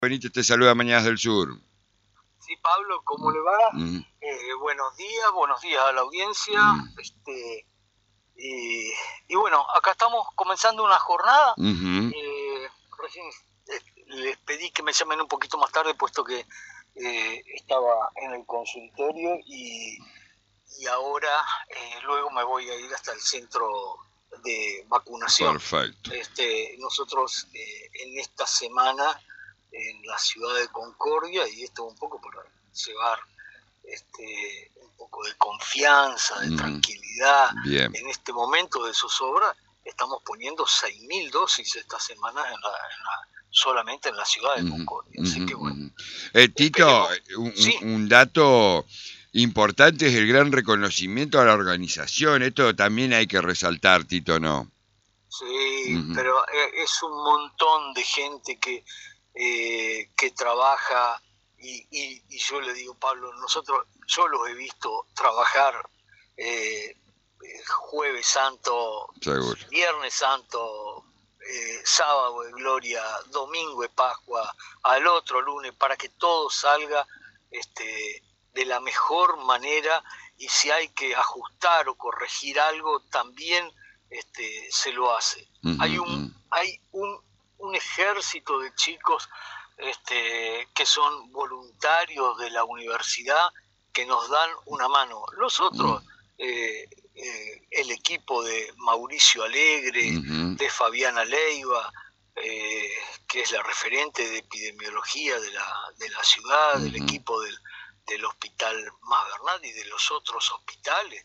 Benítez te saluda Mañanas del Sur. Sí, Pablo, ¿cómo le va? Mm, Buenos días a la audiencia. Y bueno, acá estamos comenzando una jornada. ujú. Recién les pedí que me llamen un poquito más tarde, puesto que estaba en el consultorio y ahora luego me voy a ir hasta el centro de vacunación. Perfecto. Nosotros en esta semana en la ciudad de Concordia, y esto un poco para llevar un poco de confianza, de tranquilidad. Bien. En este momento de zozobra estamos poniendo 6.000 dosis esta semana solamente en la ciudad de Concordia. Así que bueno. Tito, Sí. un dato importante es el gran reconocimiento a la organización. Esto también hay que resaltar, Tito, ¿no? Sí, pero es un montón de gente que trabaja y yo le digo, Pablo, yo los he visto trabajar Jueves Santo, Seguro. Viernes Santo, sábado de Gloria, domingo de Pascua, al otro lunes, para que todo salga de la mejor manera, y si hay que ajustar o corregir algo, también se lo hace. Hay un ejército de chicos que son voluntarios de la universidad, que nos dan una mano. Los otros, el equipo de Mauricio Alegre, de Fabiana Leiva, que es la referente de epidemiología de la ciudad, del equipo del Hospital Mas Bernat y de los otros hospitales,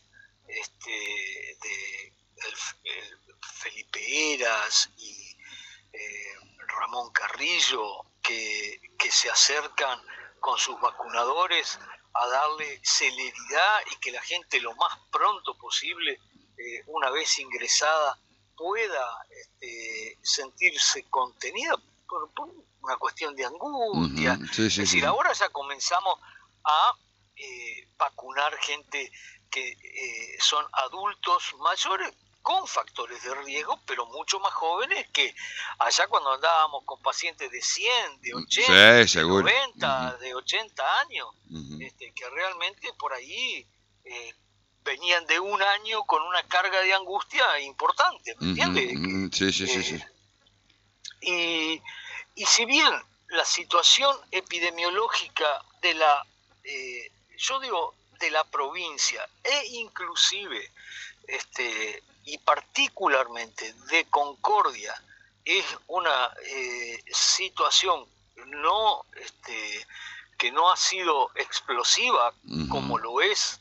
de el Felipe Heras y Ramón Carrillo, que se acercan con sus vacunadores a darle celeridad y que la gente lo más pronto posible, una vez ingresada, pueda sentirse contenida por una cuestión de angustia. Sí, sí, es decir, sí. ahora ya comenzamos a vacunar gente que son adultos mayores con factores de riesgo, pero mucho más jóvenes que allá cuando andábamos con pacientes de 100, de 80, Sí, de 90, de 80 años, que realmente por ahí venían de un año con una carga de angustia importante, ¿me entiendes? Sí. Y si bien la situación epidemiológica de la, yo digo, de la provincia e inclusive y particularmente de Concordia es una situación que no ha sido explosiva como lo es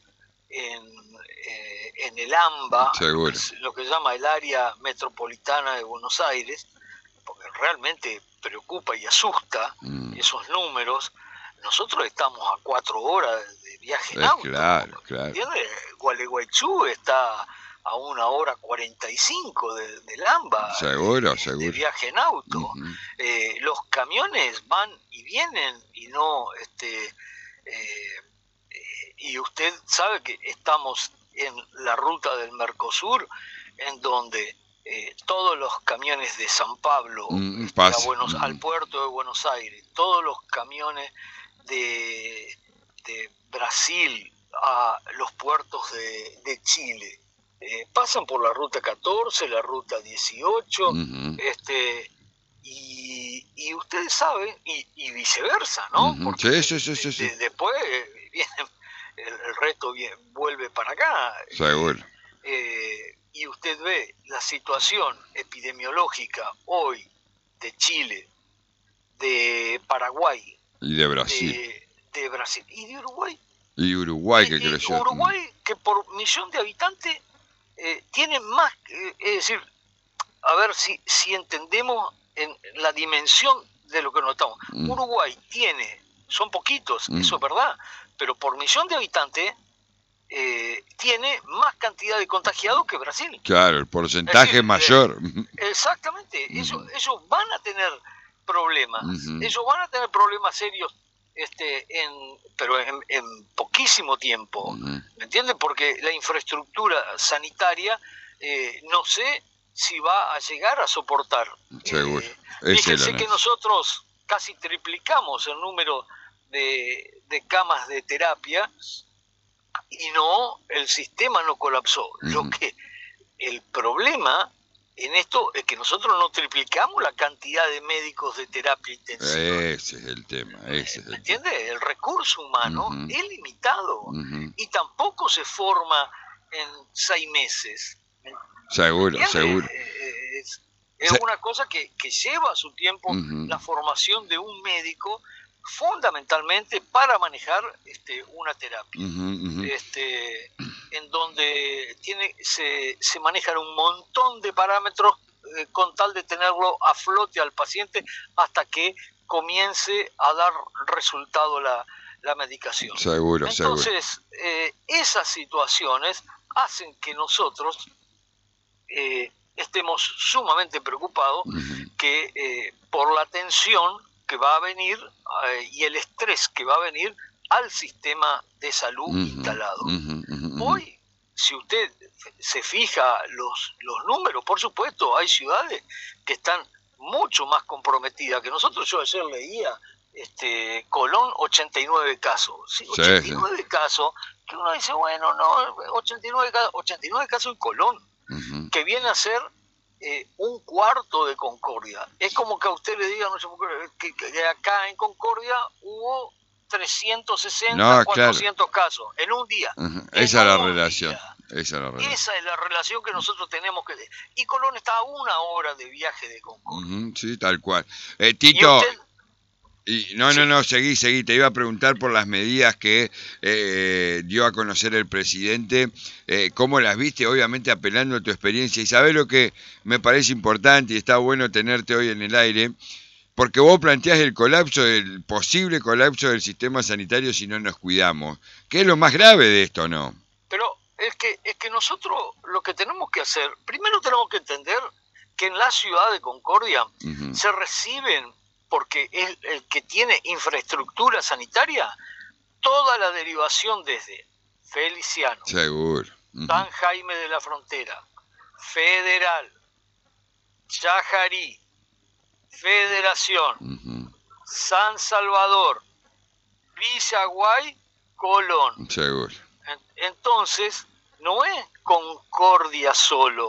en el AMBA, lo que se llama el área metropolitana de Buenos Aires, porque realmente preocupa y asusta esos números. Nosotros estamos a 4 horas de viaje en auto. Claro. ¿Entiendes? Gualeguaychú está a 1 hora 45 del AMBA. Seguro. De viaje en auto. Los camiones van y vienen y no... y usted sabe que estamos en la ruta del Mercosur, en donde todos los camiones de San Pablo al puerto de Buenos Aires, todos los camiones de Brasil a los puertos de Chile, pasan por la ruta 14, la ruta 18, y ustedes saben, y viceversa, ¿no? Porque sí. Después viene, el resto vuelve para acá. Seguro. Y usted ve la situación epidemiológica hoy de Chile, de Paraguay y de Brasil. De Brasil y de Uruguay. Que creció. Uruguay, que por millón de habitantes tiene más, es decir, a ver si entendemos en la dimensión de lo que notamos. Uruguay son poquitos, eso es verdad, pero por millón de habitantes tiene más cantidad de contagiados que Brasil. Claro, el porcentaje es mayor. Exactamente, ellos van a tener problemas, ellos van a tener problemas serios, pero en poquísimo tiempo, ¿me entiendes? Porque la infraestructura sanitaria, no sé si va a llegar a soportar. Seguro. Fíjense que nosotros casi triplicamos el número de camas de terapia y el sistema no colapsó. El problema en esto es que nosotros no triplicamos la cantidad de médicos de terapia intensiva. Ese es el tema. ¿Me entiendes? El recurso humano es limitado y tampoco se forma en 6 meses. Seguro. Es una cosa que lleva su tiempo la formación de un médico, fundamentalmente para manejar una terapia, en donde se manejan un montón de parámetros con tal de tenerlo a flote al paciente hasta que comience a dar resultado la medicación. Entonces, esas situaciones hacen que nosotros estemos sumamente preocupados que por la tensión que va a venir y el estrés que va a venir al sistema de salud instalado. Hoy, si usted se fija los números, por supuesto, hay ciudades que están mucho más comprometidas que nosotros. Yo ayer leía Colón, 89 casos. Sí, 89 casos, que uno dice, bueno, no, 89 casos en Colón, que viene a ser un cuarto de Concordia. Es como que a usted le diga, no sé, que acá en Concordia hubo 360, 400 casos en un día. Esa es la relación. Esa es la relación que nosotros tenemos que... Y Colón está a 1 hora de viaje de Concordia. Sí, tal cual. Tito... Seguí. Te iba a preguntar por las medidas que dio a conocer el presidente, cómo las viste, obviamente apelando a tu experiencia. Y sabés lo que me parece importante y está bueno tenerte hoy en el aire, porque vos planteás el posible colapso del sistema sanitario si no nos cuidamos. ¿Qué es lo más grave de esto, no? Pero es que nosotros lo que tenemos que hacer, primero tenemos que entender que en la ciudad de Concordia se reciben, porque es el que tiene infraestructura sanitaria, toda la derivación desde Feliciano, San Jaime de la Frontera, Federal, Chajarí, Federación, San Salvador, Villaguay, Colón. Entonces, no es Concordia solo.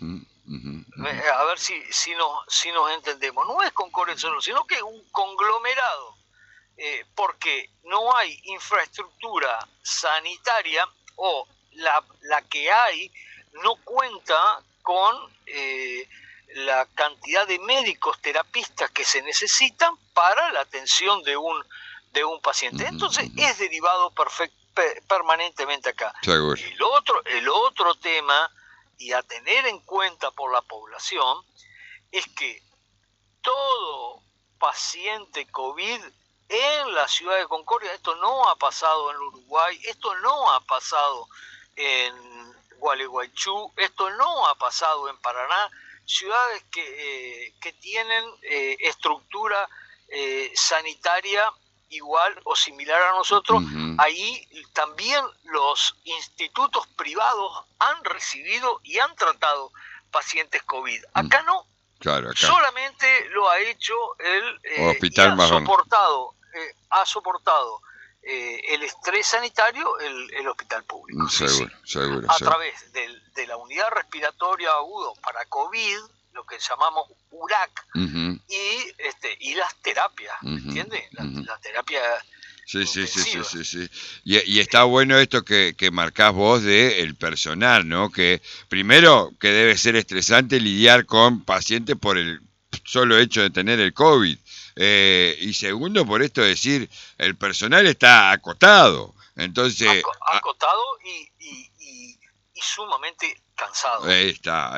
A ver si nos entendemos. No es Concordia solo, sino que es un conglomerado, porque no hay infraestructura sanitaria, o la que hay no cuenta con la cantidad de médicos terapistas que se necesitan para la atención de un paciente. Entonces es derivado permanentemente acá. El otro tema, y a tener en cuenta por la población, es que todo paciente COVID en la ciudad de Concordia, esto no ha pasado en Uruguay, esto no ha pasado en Gualeguaychú, esto no ha pasado en Paraná, ciudades que tienen estructura sanitaria igual o similar a nosotros. Ahí también los institutos privados han recibido y han tratado pacientes COVID. Acá no. Claro, acá solamente lo ha hecho el Hospital ha soportado el estrés sanitario el hospital público. Seguro. A través de la unidad respiratoria agudo para COVID, lo que llamamos URAC, y las terapias, ¿entiendes? La terapia intensiva. Sí. Y está bueno esto que marcás vos del personal, ¿no? Que primero que debe ser estresante lidiar con pacientes por el solo hecho de tener el COVID. Y segundo, por esto decir, el personal está acotado. Entonces, acotado y sumamente cansado. Ahí está.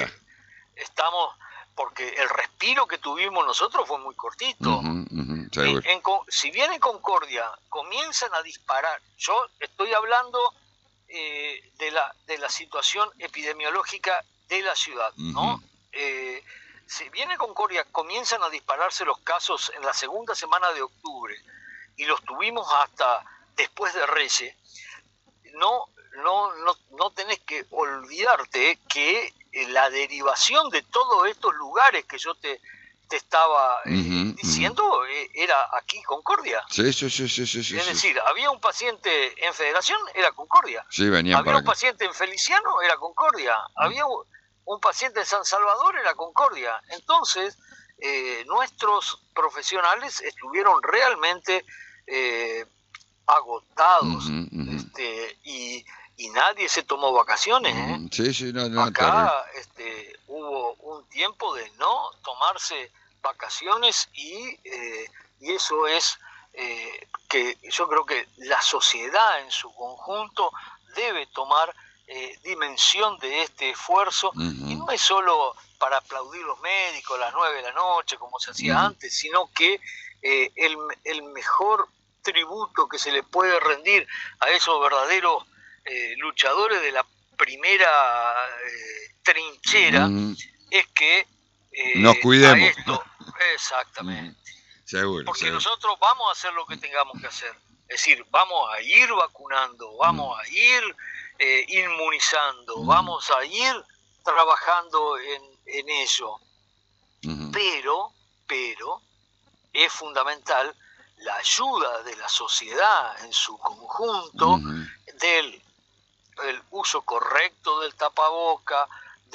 Porque el respiro que tuvimos nosotros fue muy cortito. Si bien en Concordia comienzan a disparar, yo estoy hablando de la situación epidemiológica de la ciudad, ¿no? Si bien en Concordia comienzan a dispararse los casos en la segunda semana de octubre, y los tuvimos hasta después de Reyes, no tenés que olvidarte que la derivación de todos estos lugares que yo te te estaba Ujú, ujú. diciendo, era aquí Concordia. Sí, sí, sí, sí, sí, sí, Es sí. decir, había un paciente en Federación, era Concordia. Sí, venían Había para un acá. paciente en Feliciano, era Concordia. Mm, Había un paciente en San Salvador, era Concordia. Entonces, nuestros profesionales estuvieron realmente eh, agotados, ujú, ujú, y nadie se tomó vacaciones, ¿eh? ujú. Sí, sí, no, no, terrible. Acá hubo un tiempo de no tomarse vacaciones y eso es que yo creo que la sociedad en su conjunto debe tomar dimensión de este esfuerzo, y Ujú, no es solo para aplaudir los médicos a las 9 de la noche como se hacía ujú. antes, sino que el mejor tributo que se le puede rendir a esos verdaderos luchadores de la primera trinchera Ujú. es que Nos a cuidemos. esto, Ujú. exactamente, Seguro, porque seguro. nosotros vamos a hacer lo que tengamos que hacer, es decir, vamos a ir vacunando, Ujú, vamos a ir inmunizando, ujú, vamos a ir trabajando en ello, ujú, pero es fundamental la ayuda de la sociedad en su conjunto, ujú, del el uso correcto del tapaboca,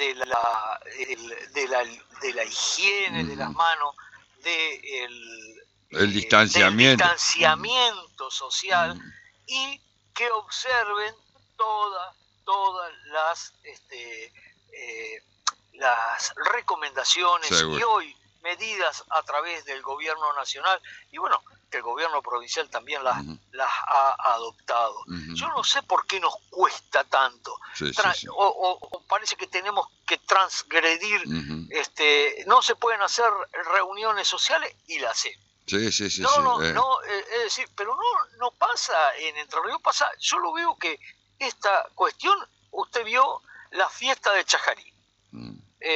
de la higiene de las ujú. manos, del El del distanciamiento. Ujú, distanciamiento social, ujú. y que observen todas las recomendaciones y Seguro. hoy medidas a través del gobierno nacional, y bueno, que el gobierno provincial también Ujú, las ha adoptado. Yo ujú. no sé por qué nos cuesta tanto, Sí, sí, sí. o parece que tenemos que transgredir, Ujú. no se pueden hacer reuniones sociales y las hacemos. Sí, sí, sí, No, sí. no, no, es decir, pero no pasa en Entre Ríos, pasa, yo lo veo que esta cuestión, usted vio la fiesta de Chajarí. Mm,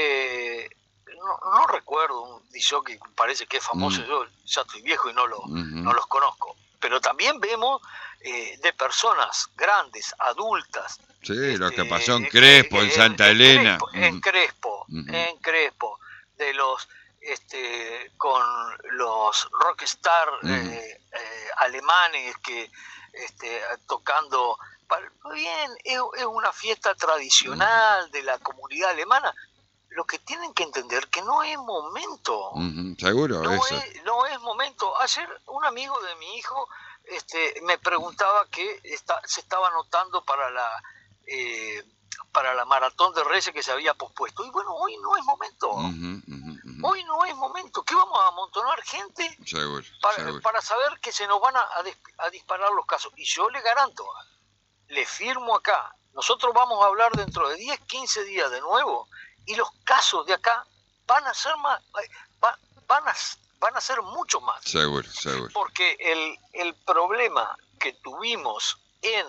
No recuerdo un disjockey que parece que es famoso, mm, yo ya estoy viejo y no ujú. los conozco, pero también vemos de personas grandes, adultas, Sí, lo que pasó en Crespo, en Santa Elena. Ujú, ujú, En Crespo, de los con los rockstar ujú, alemanes que tocando. Bien, es una fiesta ujú, tradicional de la comunidad alemana. Lo que tienen que entender que no es momento, ujú. Seguro, eso. no es momento. Ayer un amigo de mi hijo me preguntaba que se estaba anotando eh, para la maratón de Reyes que se había pospuesto. Y bueno, hoy no es momento. Ujú, ujú, ujú. Hoy no es momento. ¿Qué vamos a amontonar gente Seguro, seguro. para saber que se nos van a disparar los casos? Y yo le garanto, le firmo acá, nosotros vamos a hablar dentro de 10, 15 días de nuevo, y los casos de acá van a ser más, van, a, van a ser mucho más, Seguro, seguro. porque el problema que tuvimos en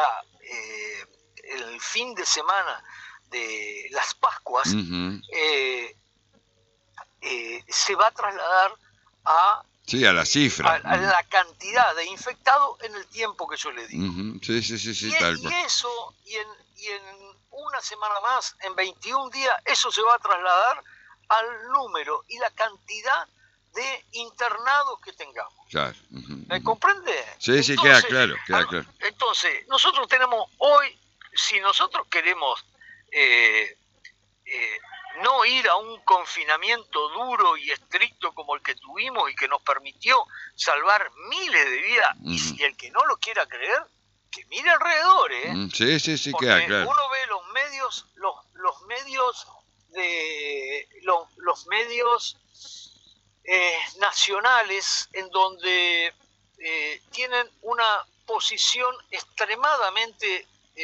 el fin de semana de las Pascuas Ujú. se va a trasladar a, Sí, a la cifra. a Ujú, la cantidad de infectados en el tiempo que yo le digo. ujú. Sí, sí, sí, sí, Y, tal y cual. eso, y en una semana más, en 21 días, eso se va a trasladar al número y la cantidad de internados que tengamos. Claro. Ujú, ¿Me ujú. comprende? Sí, sí, queda Entonces, claro, queda claro. nosotros tenemos hoy, si nosotros queremos eh, eh, no ir a un confinamiento duro y estricto como el que tuvimos y que nos permitió salvar miles de vidas, y Ujú. si el que no lo quiera creer, que mire alrededor, Sí, sí, sí, queda porque claro. uno ve los medios los medios nacionales en donde tienen una posición extremadamente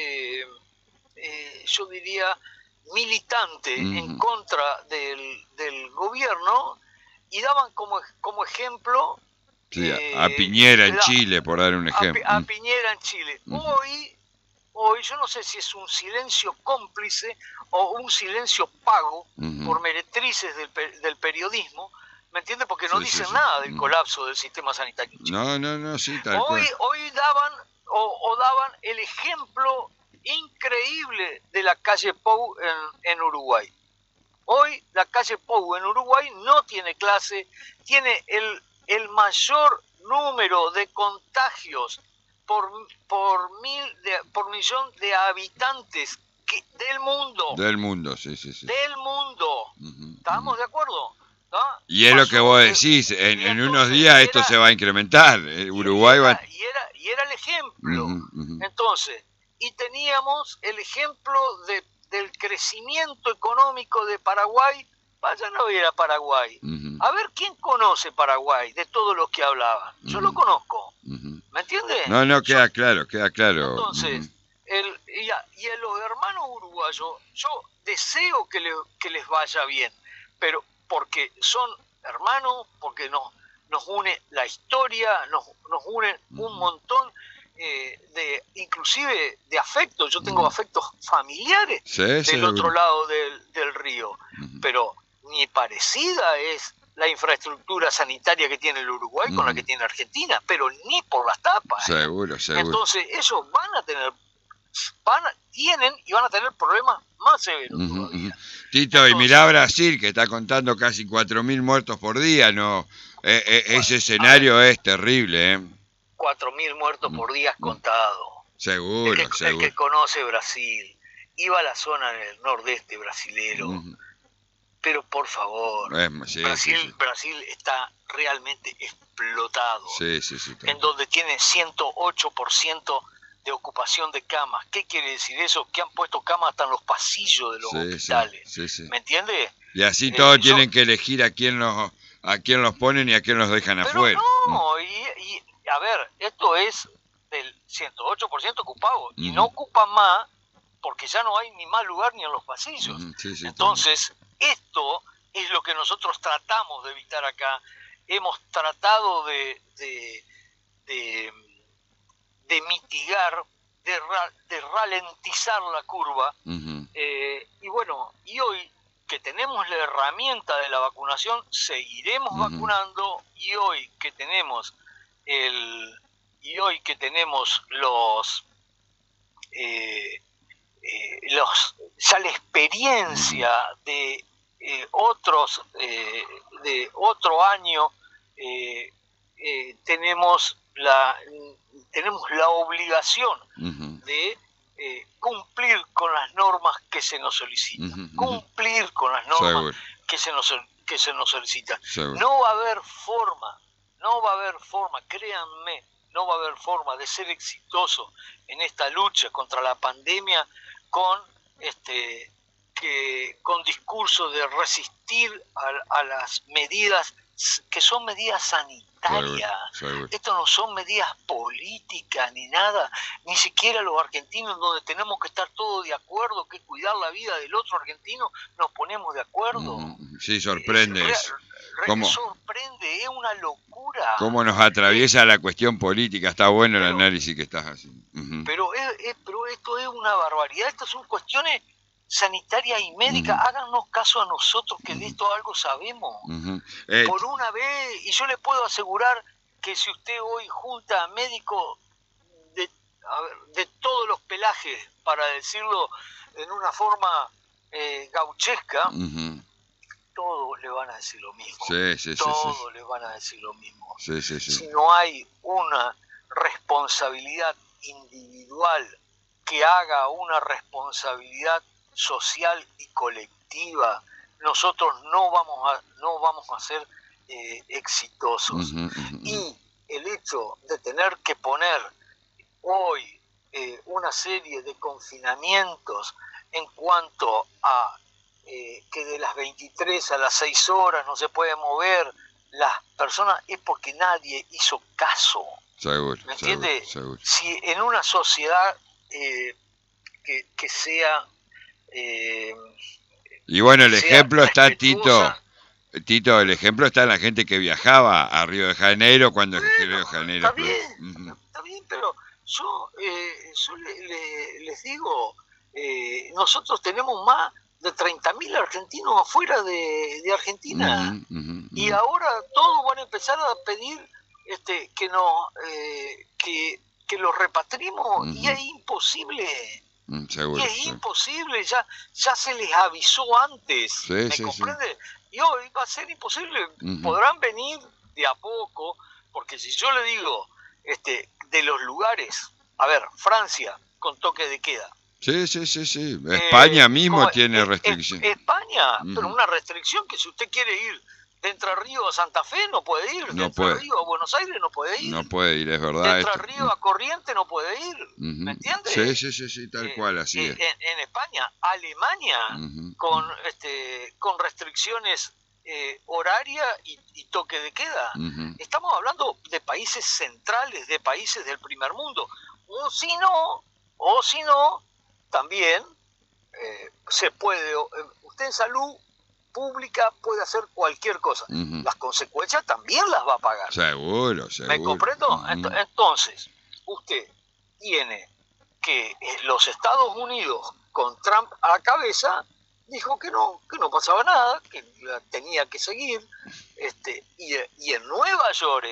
yo diría militante en Ujú. contra del gobierno, y daban como ejemplo Sí, a Piñera en la, Chile, por dar un ejemplo. a Piñera en Chile. Ujú, Hoy yo no sé si es un silencio cómplice o un silencio pago ujú. por meretrices del periodismo, ¿me entiende? Porque no Sí, sí, dicen sí. nada del Ujú. colapso del sistema sanitario en Chile. No, no, no, sí, tal cual. Hoy daban o daban el ejemplo increíble de la calle Pou en Uruguay. Hoy la calle Pou en Uruguay no tiene clase, tiene el mayor número de contagios por millón de habitantes del mundo. Del mundo, sí. Del mundo. ¿Estamos de acuerdo? ¿No? Y es lo que vos decís, en unos días esto se va a incrementar. Uruguay va... Y era el ejemplo. Entonces, y teníamos el ejemplo del crecimiento económico de Paraguay. Vayan a ver a Paraguay. A ver quién conoce Paraguay de todos los que hablaban. Yo lo conozco. ¿Me entiendes? No, queda claro. Entonces, y a los hermanos uruguayos, yo deseo que les vaya bien, pero porque son hermanos, porque nos une la historia, nos une un montón inclusive de afectos. Yo tengo afectos familiares del otro lado del río, pero ni parecida es la infraestructura sanitaria que tiene el Uruguay con la que tiene Argentina, pero ni por las tapas. Seguro. Entonces ellos tienen y van a tener problemas más severos todavía. Tito, entonces, y mirá Brasil, que está contando casi 4.000 muertos por día, ¿no? Ese escenario es terrible, 4.000 muertos por día contados. Seguro. El que conoce Brasil, iba a la zona del nordeste brasilero, pero por favor, Brasil está realmente explotado, en donde tiene 108% de ocupación de camas. ¿Qué quiere decir eso? Que han puesto camas hasta en los pasillos de los hospitales. ¿Me entiendes? Y así todos tienen que elegir a quién los ponen y a quién los dejan afuera. No, y a ver, esto es del 108% ocupado y no ocupan más porque ya no hay ni más lugar ni en los pasillos. Entonces, esto es lo que nosotros tratamos de evitar acá. Hemos tratado de mitigar, de ralentizar la curva. Y bueno, y hoy que tenemos la herramienta de la vacunación, seguiremos vacunando, y hoy que tenemos ya la experiencia de otro año, tenemos la obligación de cumplir con las normas que se nos solicitan. Cumplir con las normas que se nos solicitan. No va a haber forma, créanme, no va a haber forma de ser exitoso en esta lucha contra la pandemia con discursos de resistir a las medidas que son medidas sanitarias. Esto no son medidas políticas ni nada, ni siquiera los argentinos, donde tenemos que estar todos de acuerdo, que cuidar la vida del otro argentino, nos ponemos de acuerdo. Sí, sorprende eso. Sorprende, es una locura. ¿Cómo nos atraviesa la cuestión política? Está bueno el análisis que estás haciendo. Pero esto es una barbaridad, estas son cuestiones sanitaria y médica. Háganos caso a nosotros, que de esto algo sabemos. Por una vez, y yo le puedo asegurar que si usted hoy junta a médicos de todos los pelajes, para decirlo en una forma gauchesca, todos le van a decir lo mismo. Todos le van a decir lo mismo. Si no hay una responsabilidad individual que haga una responsabilidad social y colectiva, nosotros no vamos a ser exitosos. Y el hecho de tener que poner hoy una serie de confinamientos en cuanto a que de las 23 a las 6 horas no se puede mover las personas, es porque nadie hizo caso. ¿Me entiendes? Si en una sociedad que sea... y bueno, el ejemplo está, Tito, el ejemplo está en la gente que viajaba a Río de Janeiro cuando Río de Janeiro. Está bien, pero yo les digo, nosotros tenemos más de 30.000 argentinos afuera de Argentina, y ahora todos van a empezar a pedir que los repatriemos, y es imposible. Y seguro, es sí. imposible, ya se les avisó antes, Sí, ¿me sí, sí. comprende? Y hoy va a ser imposible. Ujú. Podrán venir de a poco, porque si yo le digo de los lugares, a ver, Francia con toque de queda, Sí, sí, sí, sí. España mismo como tiene restricción. España, pero Ujú. una restricción que si usted quiere ir de Entre Ríos a Santa Fe no puede ir, de No Entre puede, Ríos a Buenos Aires no puede ir, no puede ir, es de verdad Entre esto. Ríos a Corrientes no puede ir, ¿me Ujú. Sí, entiende? sí, sí, sí, tal cual, así es. En España, Alemania, Ujú, con, ujú, con restricciones horarias y toque de queda. ujú. Estamos hablando de países centrales, de países del primer mundo. O si no, también se puede, usted en salud pública puede hacer cualquier cosa. Ujú. Las consecuencias también las va a pagar. Seguro, ¿Me seguro. comprendo? Ujú. Entonces, usted tiene que los Estados Unidos, con Trump a la cabeza, dijo que no pasaba nada, que tenía que seguir. Y en Nueva York,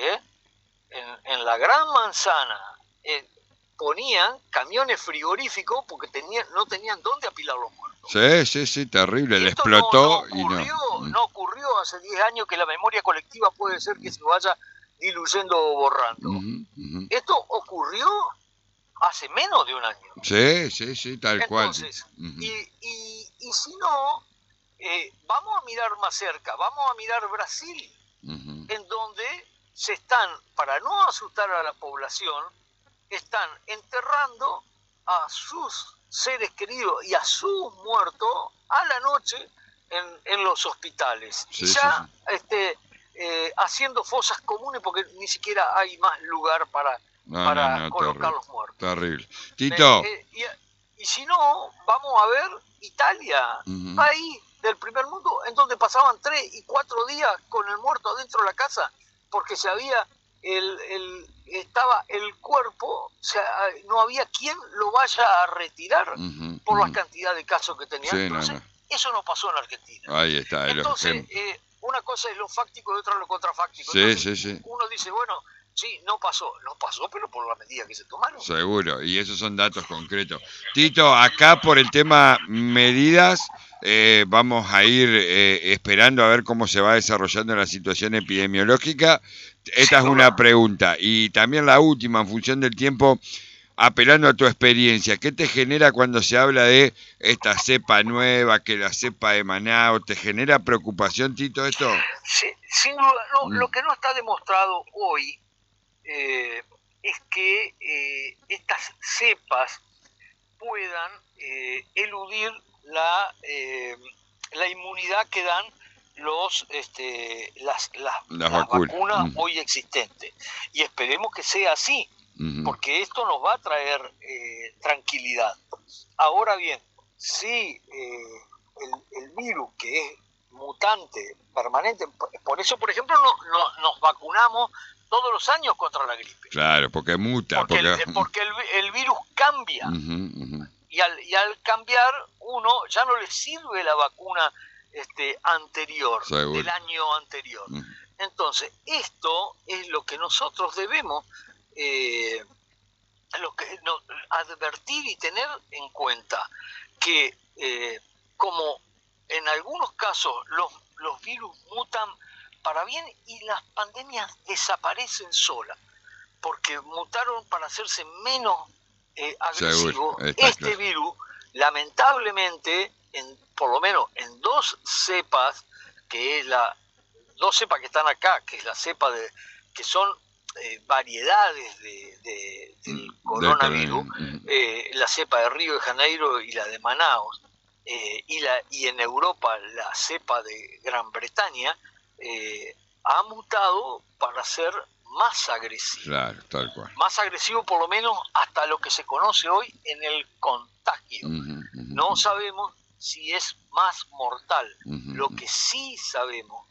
en la Gran Manzana, eh, ponían camiones frigoríficos porque no tenían dónde apilar los muertos. Sí, sí, sí, terrible. Y Le esto explotó y no. no ocurrió hace 10 años, que la memoria colectiva puede ser que se vaya diluyendo o borrando. Ujú, ujú. Esto ocurrió hace menos de un año. Sí, sí, sí, tal cual. Entonces, Ujú, y si no, vamos a mirar más cerca, vamos a mirar Brasil, ujú. en donde se están, para no asustar a la población, están enterrando a sus seres queridos y a sus muertos a la noche en los hospitales. Y Sí, sí, sí. ya haciendo fosas comunes porque ni siquiera hay más lugar No, no, para no, colocar terrible. los muertos. Terrible. Tito. Y si no, vamos a ver Italia, Ujú. país del primer mundo, en donde pasaban 3 y 4 días con el muerto adentro de la casa, porque se había estaba el cuerpo, o sea, no había quien lo vaya a retirar Ujú, por la ujú. cantidad de casos que tenían. Sí, no, Entonces, no. eso no pasó en Argentina. Ahí está, el Entonces, ejemplo. una cosa es lo fáctico y otra lo contrafáctico. Sí, Entonces, sí, sí. uno dice, bueno, sí, no pasó, pero por la medida que se tomaron. Seguro, y esos son datos concretos. Tito, acá por el tema medidas, vamos a ir esperando a ver cómo se va desarrollando la situación epidemiológica. Esta Sin es una duda. pregunta. Y también la última, en función del tiempo, apelando a tu experiencia, ¿qué te genera cuando se habla de esta cepa nueva, que la cepa de Manao? ¿Te genera preocupación, Tito, esto? Sí, sin duda, Mm, lo que no está demostrado hoy es que estas cepas puedan eludir la inmunidad que dan las las vacunas. vacunas hoy existentes. Y esperemos que sea así, Ujú. porque esto nos va a traer tranquilidad. Ahora bien, si el virus, que es mutante, permanente, por eso, por ejemplo, nos vacunamos todos los años contra la gripe, Claro, porque muta, porque porque... porque el virus cambia, Ujú, ujú. y al cambiar uno ya no le sirve la vacuna anterior, del Seguro. año anterior. Ujú. Entonces, esto es lo que nosotros debemos eh, no, advertir y tener en cuenta, que como en algunos casos los virus mutan para bien y las pandemias desaparecen solas, porque mutaron para hacerse menos Seguro, agresivos. está Este claro. virus, lamentablemente, por lo menos en dos cepas, que es dos cepas que están acá, que es la cepa que son variedades del Del coronavirus, coronavirus. la cepa de Río de Janeiro y la de Manaus, y en Europa la cepa de Gran Bretaña, ha mutado para ser más agresivo. Claro, tal cual. Más agresivo por lo menos hasta lo que se conoce hoy en el contagio. No sabemos si es más mortal. Lo que sí sabemos,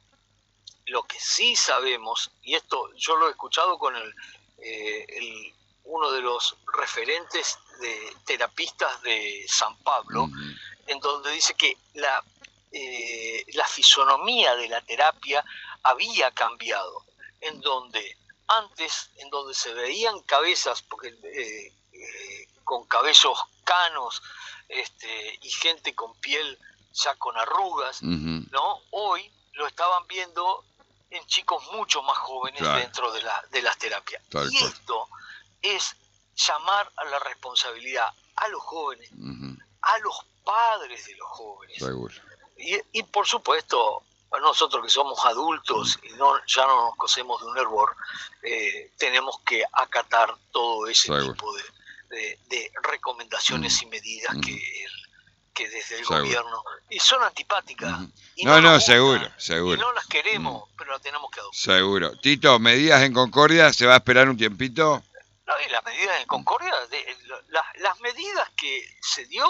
y esto yo lo he escuchado con uno de los referentes de terapistas de San Pablo, en donde dice que la fisonomía de la terapia había cambiado, en donde antes, en donde se veían cabezas, porque con cabellos canos, y gente con piel ya con arrugas, ¿no? Hoy lo estaban viendo en chicos mucho más jóvenes dentro de las terapias. Y esto es llamar a la responsabilidad a los jóvenes, a los padres de los jóvenes. Y por supuesto, nosotros que somos adultos y ya no nos cosemos de un hervor, tenemos que acatar todo ese tipo de recomendaciones y medidas que desde el gobierno, y son antipáticas. Y seguro. Y no las queremos, pero las tenemos que adoptar. Seguro. Tito, ¿medidas en Concordia? ¿Se va a esperar un tiempito? No, y las medidas en Concordia, las medidas que se dio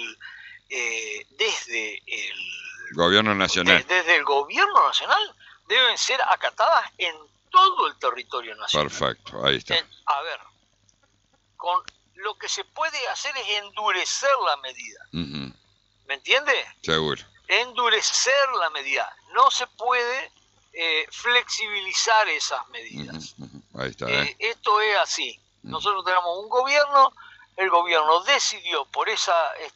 desde el Gobierno Nacional. Desde el Gobierno Nacional deben ser acatadas en todo el territorio nacional. Perfecto, ahí está. A ver, lo que se puede hacer es endurecer la medida. ¿Me entiende? Seguro. Endurecer la medida. No se puede flexibilizar esas medidas. Ahí está. Esto es así. Nosotros tenemos un gobierno, el gobierno decidió por esa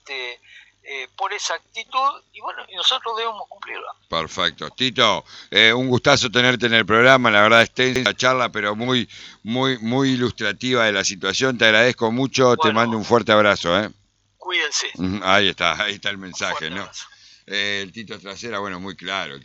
actitud y bueno, y nosotros debemos cumplirla. Perfecto. Tito, un gustazo tenerte en el programa, la verdad extensa la charla, pero muy ilustrativa de la situación. Te agradezco mucho, te mando un fuerte abrazo. Cuídense. Ahí está el mensaje, ¿no? El Tito Trasera, bueno, muy claro.